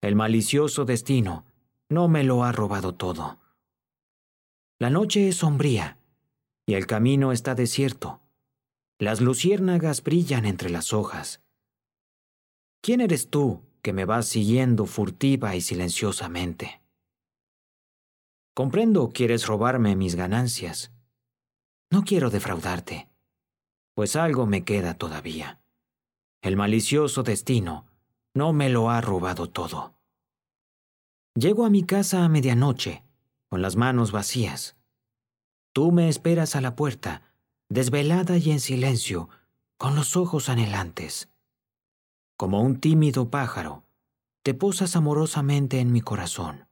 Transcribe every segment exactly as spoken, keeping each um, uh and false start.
El malicioso destino no me lo ha robado todo. La noche es sombría y el camino está desierto. Las luciérnagas brillan entre las hojas. ¿Quién eres tú que me vas siguiendo furtiva y silenciosamente? Comprendo quieres robarme mis ganancias. No quiero defraudarte, pues algo me queda todavía. El malicioso destino no me lo ha robado todo. Llego a mi casa a medianoche, con las manos vacías. Tú me esperas a la puerta, desvelada y en silencio, con los ojos anhelantes. Como un tímido pájaro, te posas amorosamente en mi corazón.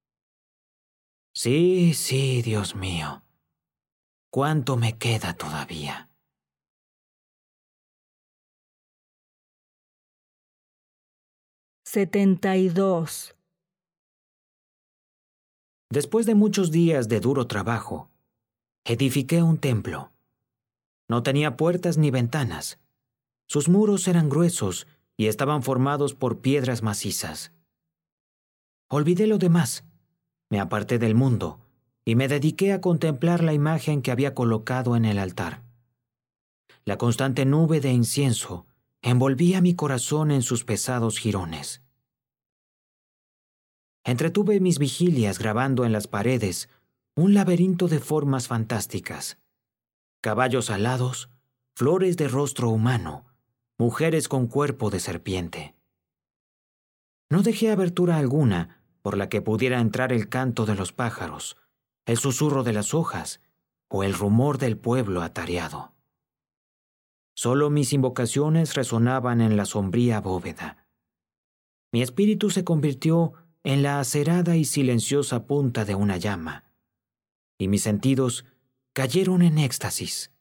Sí, sí, Dios mío. ¿Cuánto me queda todavía? setenta y dos. Después de muchos días de duro trabajo, edifiqué un templo. No tenía puertas ni ventanas. Sus muros eran gruesos y estaban formados por piedras macizas. Olvidé lo demás, me aparté del mundo y me dediqué a contemplar la imagen que había colocado en el altar. La constante nube de incienso envolvía mi corazón en sus pesados jirones. Entretuve mis vigilias grabando en las paredes un laberinto de formas fantásticas. Caballos alados, flores de rostro humano, mujeres con cuerpo de serpiente. No dejé abertura alguna por la que pudiera entrar el canto de los pájaros, el susurro de las hojas o el rumor del pueblo atareado. Solo mis invocaciones resonaban en la sombría bóveda. Mi espíritu se convirtió en la acerada y silenciosa punta de una llama, y mis sentidos cayeron en éxtasis.